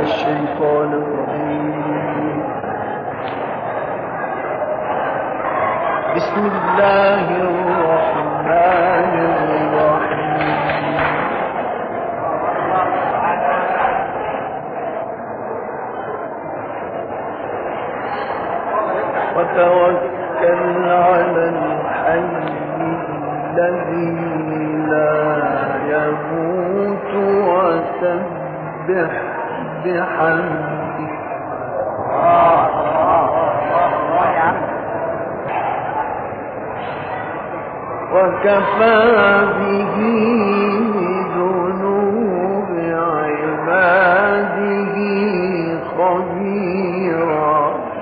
الشيطان الرجيم. بسم الله الرحمن الرحيم. وتوكل على الحي الذي لا يموت وسبح بحمده وكفى به ذنوب عباده خبيرا.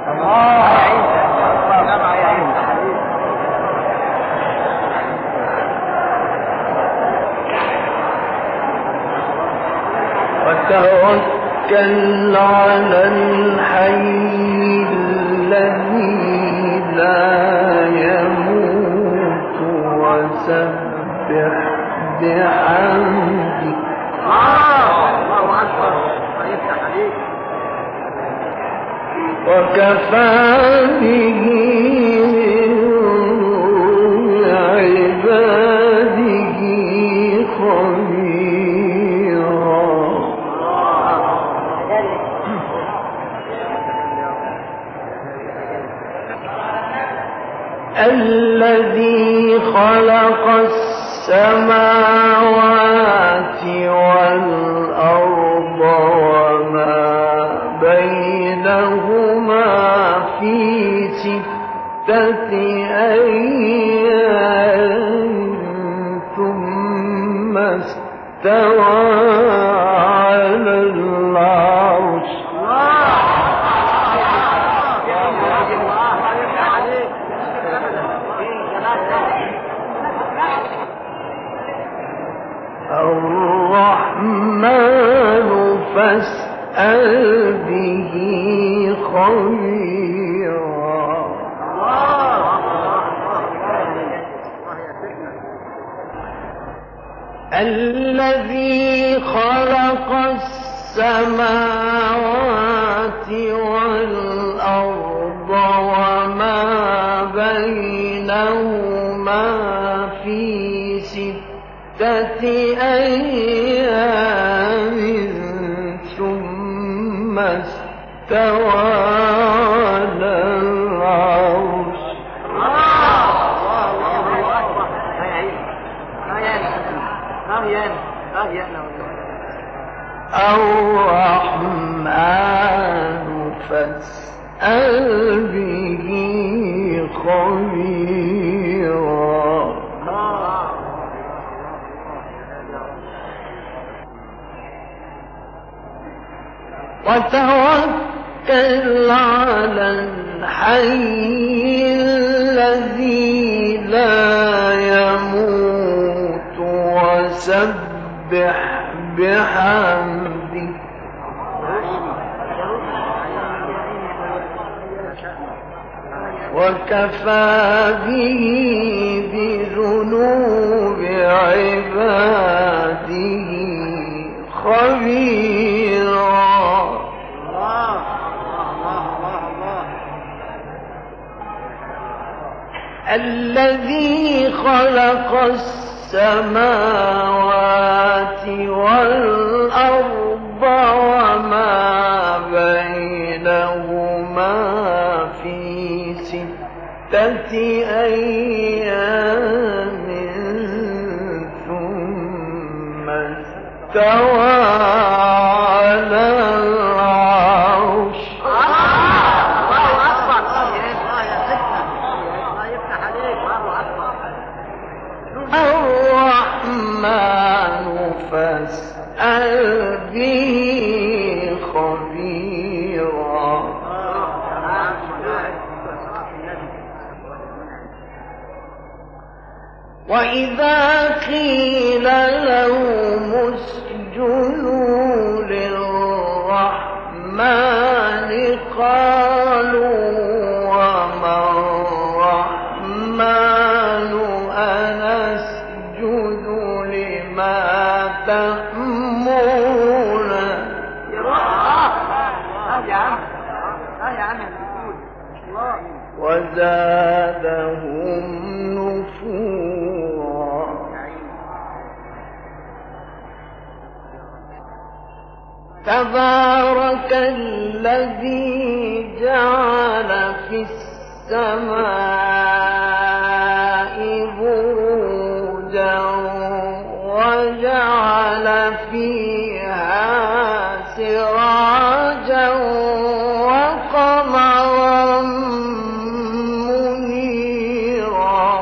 وتوكل على الحي الذي لا يموت وسبح بحمده وكفى به عباده خبيرا. الذي خلق السماوات والأرض وما بينهما في 6 أيام ثم استوى على العرش. الرحمن فاسأل به خبيرا. الذي خلق السماوات والأرض وما بينهما في 6 أيام ثم استوى على العرش. الرحمن فاسأل به خبيرا. وتوكل على الحي الذي لا يموت وسبح بحمده وكفى به بذنوب عباده خبيرا. الذي خلق السماوات والأرض وما بينهما في 6 أيام ثم استوى على العرش. الرحمن فاسأل به خبيرا. وإذا قيل لهم اسجدوا للرحمن قالوا وما الرحمن أنسجد لما تأمرنا. وزادهم نفورا تبارك الذي جعل في السماء بروجا وجعل فيها سراجا وقمرا منيرا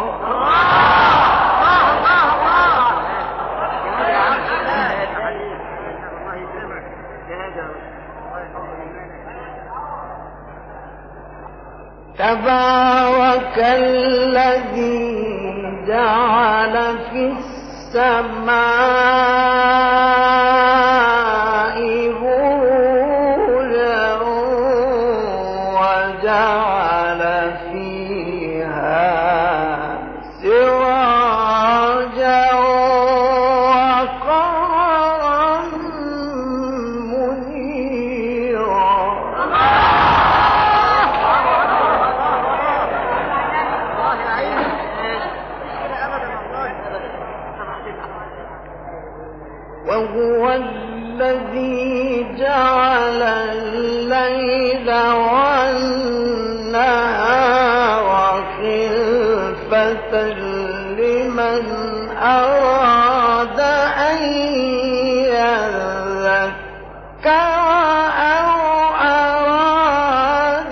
تبارك الذي جعل في السماء بروجا وجعل فيها سراجا وقمرا منيرا وهو الذي جعل الليل والنهار خلفة لمن أراد أن يذكر أو أراد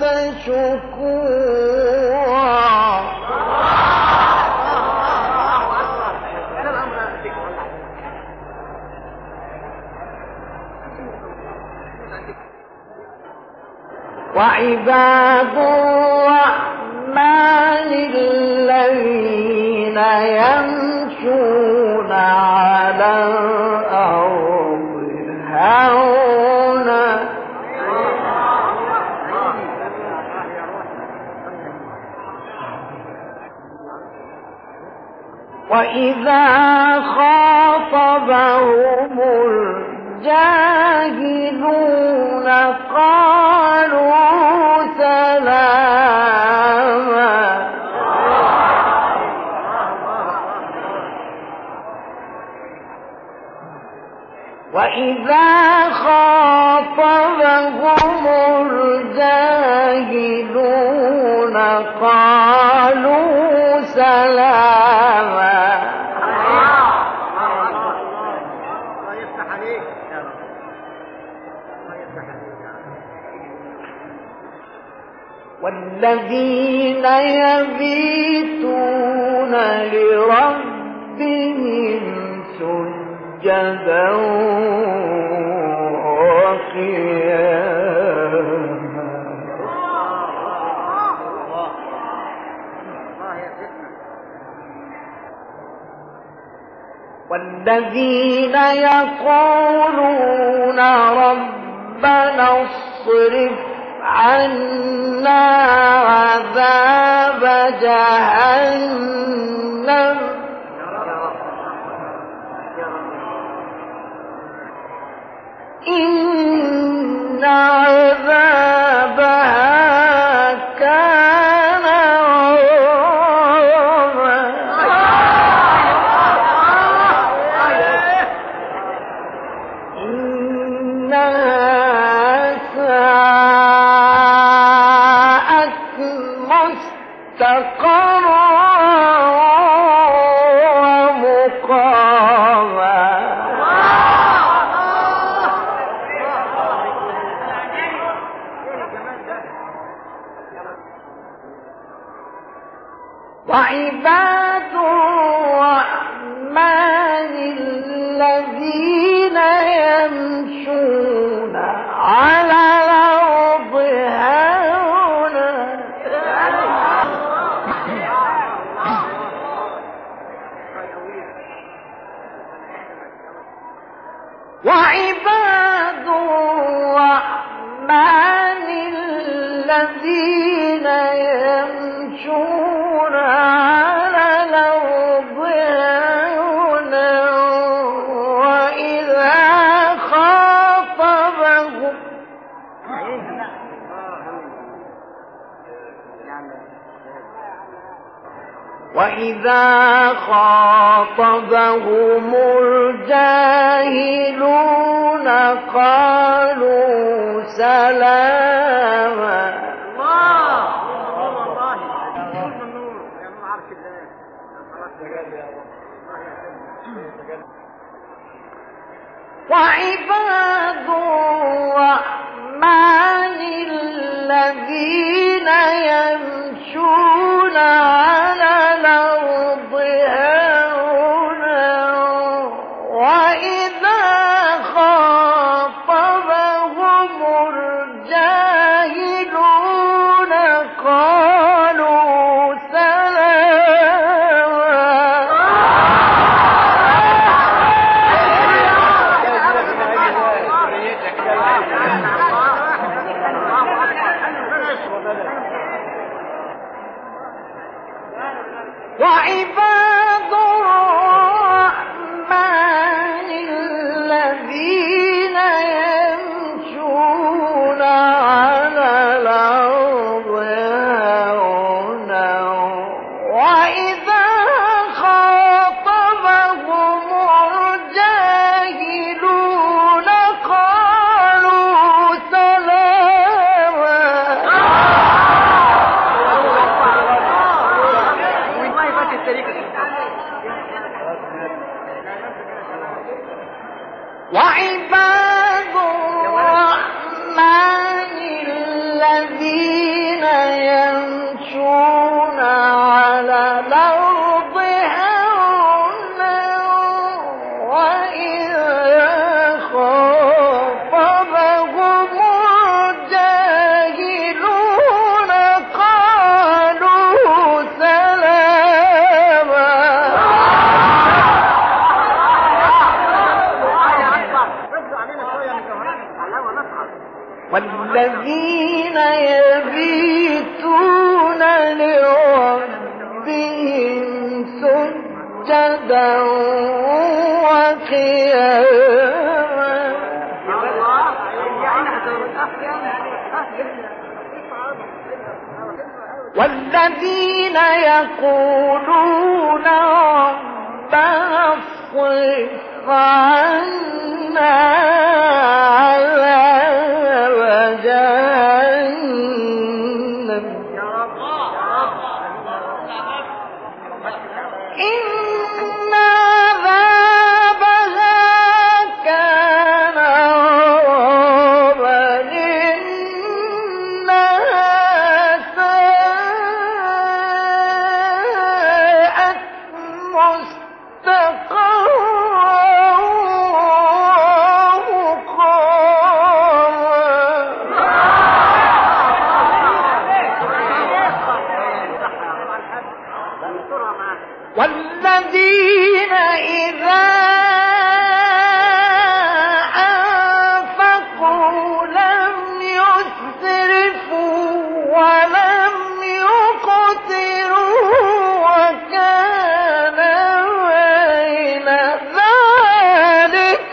شكورا وعباد الرحمن الذين يمشون على الأرض هونا وإذا خاطبهم الجاهلون قالوا سلاما وإذا خاطبهم الجاهلون قالوا سلاما والذين يبيتون لربهم سجدا وقياما والذين يقولون ربنا اصرف عنا عذاب جهنم إن عذابها كان غراما إنها ساءت مستقرا ومقاما وعباد الرحمن الذين يمشون على الأرض هونا وعباد الرحمن الذين يمشون على الأرض هونا وإذا خاطبهم وإذا خاطبهم الجاهلون قالوا سلاما. وعباد الرحمن الذين يمشون على الأرض هونا وإذا خاطبهم الجاهلون قالوا وعباد الرحمن الذين يمشون على الأرض هونا وإذا خاطبهم الجاهلون قالوا سلاما. وعباد الرحمن الذين يمشون على الأرض هونا وإذا خاطبهم الجاهلون قالوا سلاما. والذين يبيتون لربهم سجدا وقياما. والذين يقولون ربنا اصرف عنا عذاب جهنم إن عذابها كان غراما إنها ساءت مستقرا والذين إذا أنفقوا لم يسرفوا ولم يقتروا وكان بين ذلك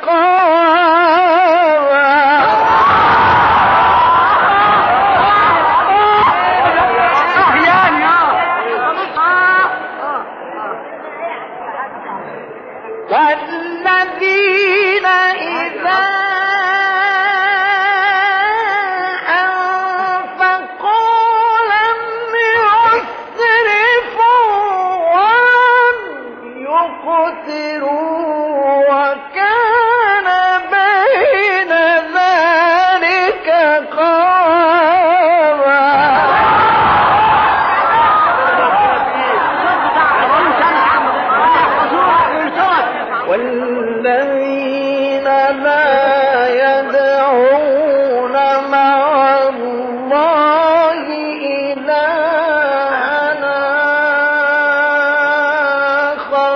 والذين إذا أنفقوا لم يسرفوا ولم يقتروا وكان بين ذلك قواما. والذين لا يدعون مع الله إلها آخر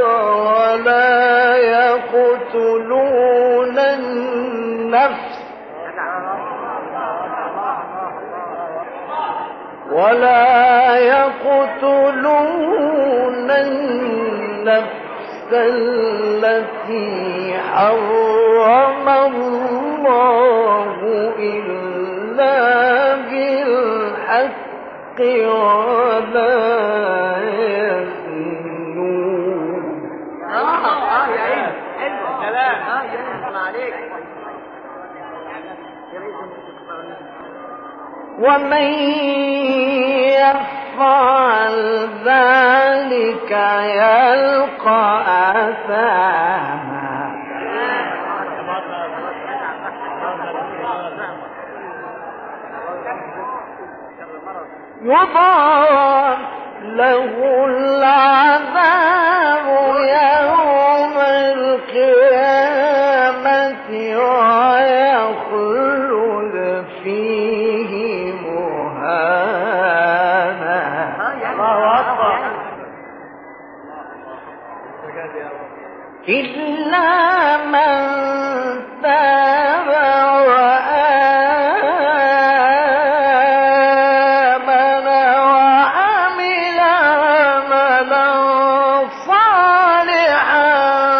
ولا يقتلون النفس التي حرم الله إلا بالحق ولا يزنون. ومن يفعل ذلك يلقى أثاما يضاعف له العذاب يوم القيامة ويخلد فيه مهانا. إلا من تاب وآمن وعمل عملا صالحا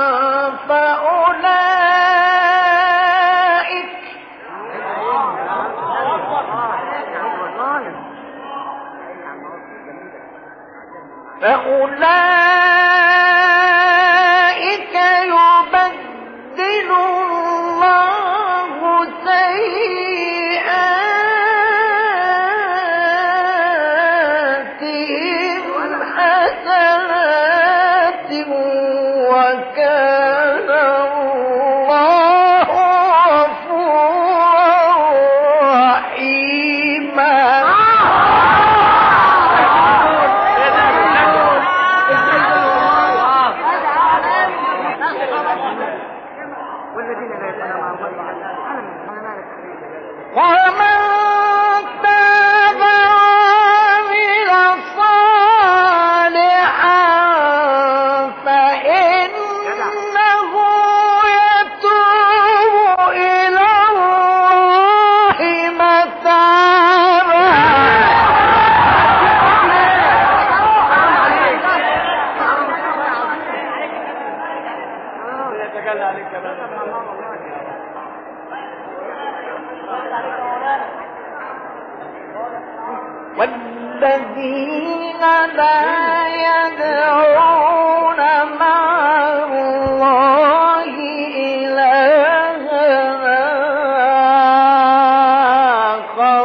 فأولئك يبدل الله سيئاتهم حسنات وكان الله غفورا رحيما. ومن تاب وعمل صالحا فإنه يتوب إلى الله متابا. والذين لا يدعون مع الله إلها آخر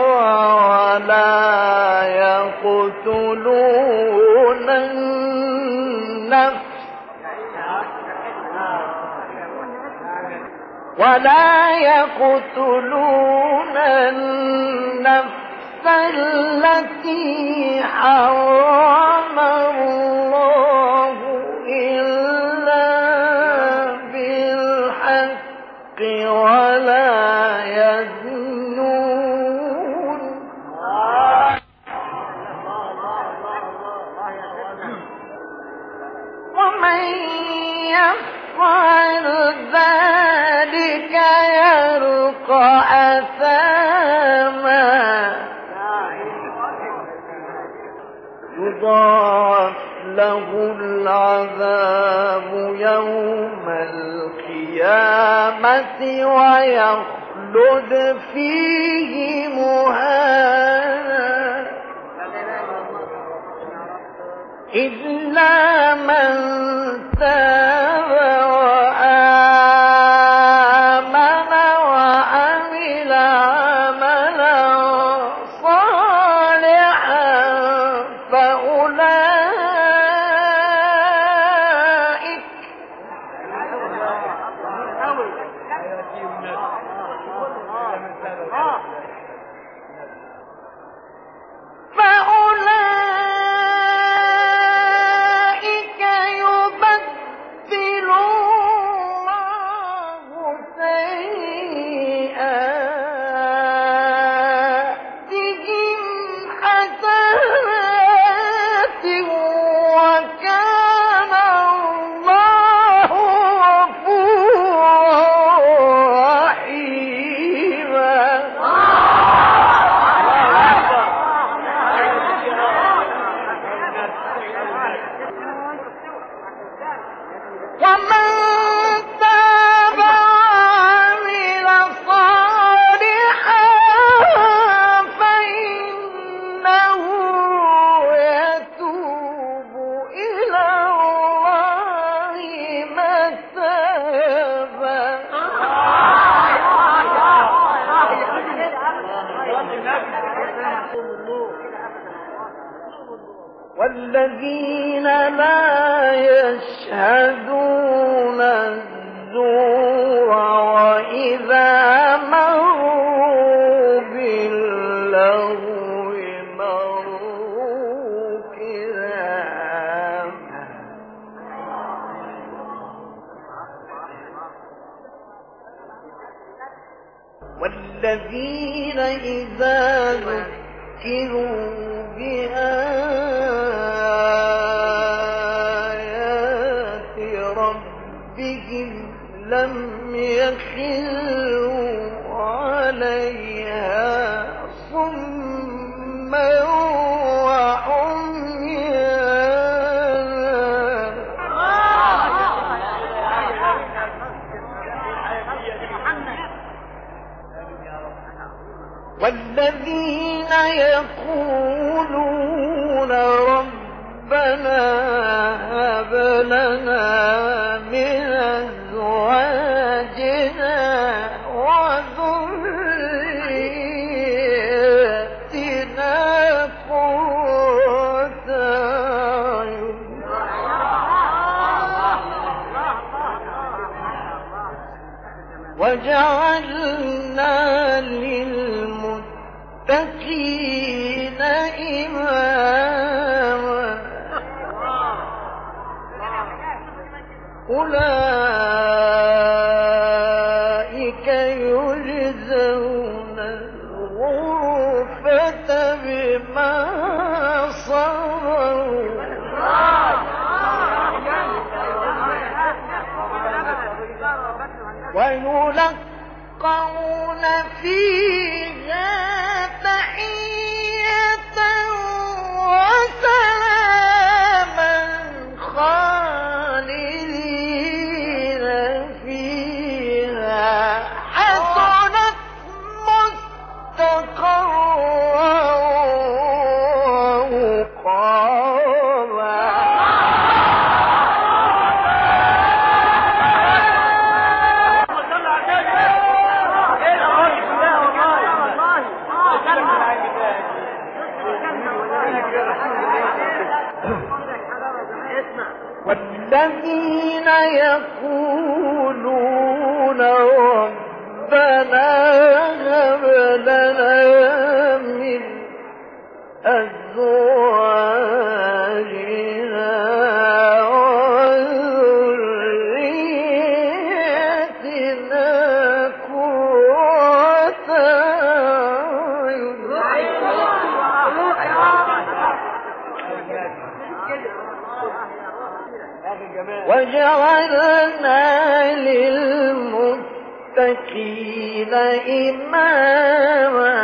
ولا يقتلون النفس التي حرم الله إلا بالحق ولا يزنون. ومن يفعل ذلك يلقى أثاما يضاعف له العذاب يوم القيامة ويخلد فيه مهانا إلا من تاب وآمن وعمل عملا صالحا فأولئك يبدل الله سيئاتهم حسنات وكان الله غفورا رحيما. والذين لا يشهدون الزور وإذا مروا باللغو مروا كراما والذين إذا ذكروا بآيات ربهم لم يخروا عليها صما والذين يقولون ربنا هب لنا من أزواجنا وذريتنا قرة أعين وجعلنا للمتقين إماما أولئك يجزون الغرفة بما صبروا ويلقون فيها تحية وسلاما خالدين فيها حسنت مستقرا ومقاما والذين يقولون ربنا هب لنا من أزواجنا وذريتنا قرة وجعلنا للمتقين إماما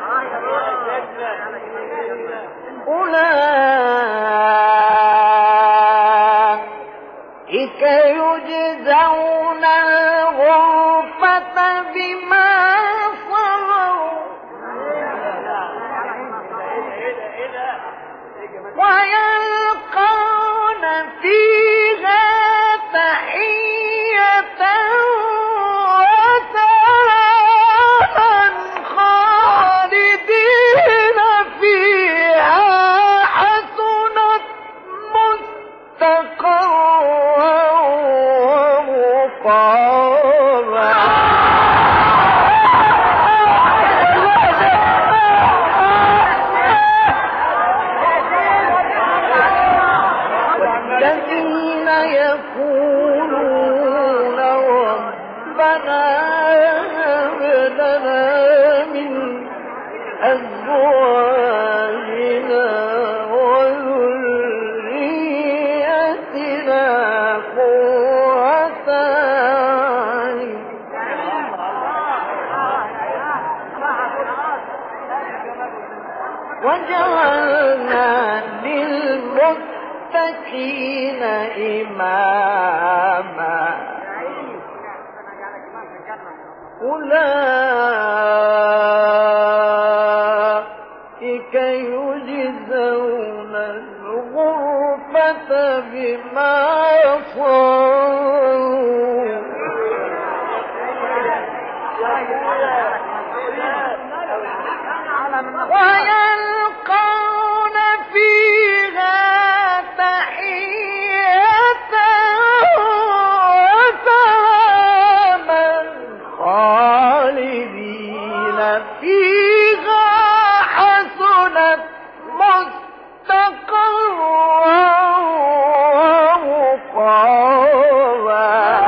أولئك يجزون الغرفة بما صبروا ويلقون فيها تحية وسلاما خالدين فيها حسنت مستقرا ومقاما الذين يقولون ربنا هب لنا من أزواجنا وذريتنا قرة أعين وجعلنا للمتقين إماما أولئك يجزون الغرفة بما صبروا ويلقون فيها خالدين فيها حسنت مستقرا ومقاما.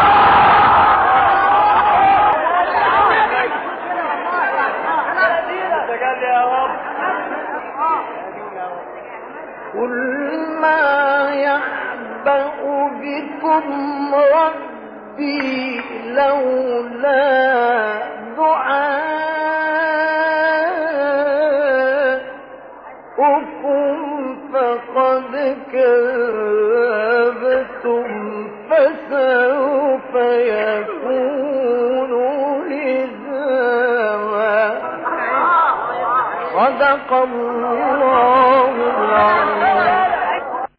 قل ما يعبأ بكم ربي لولا دعاؤكم فقد كذبتم فسوف يكون لزاما. صدق الله العظيم.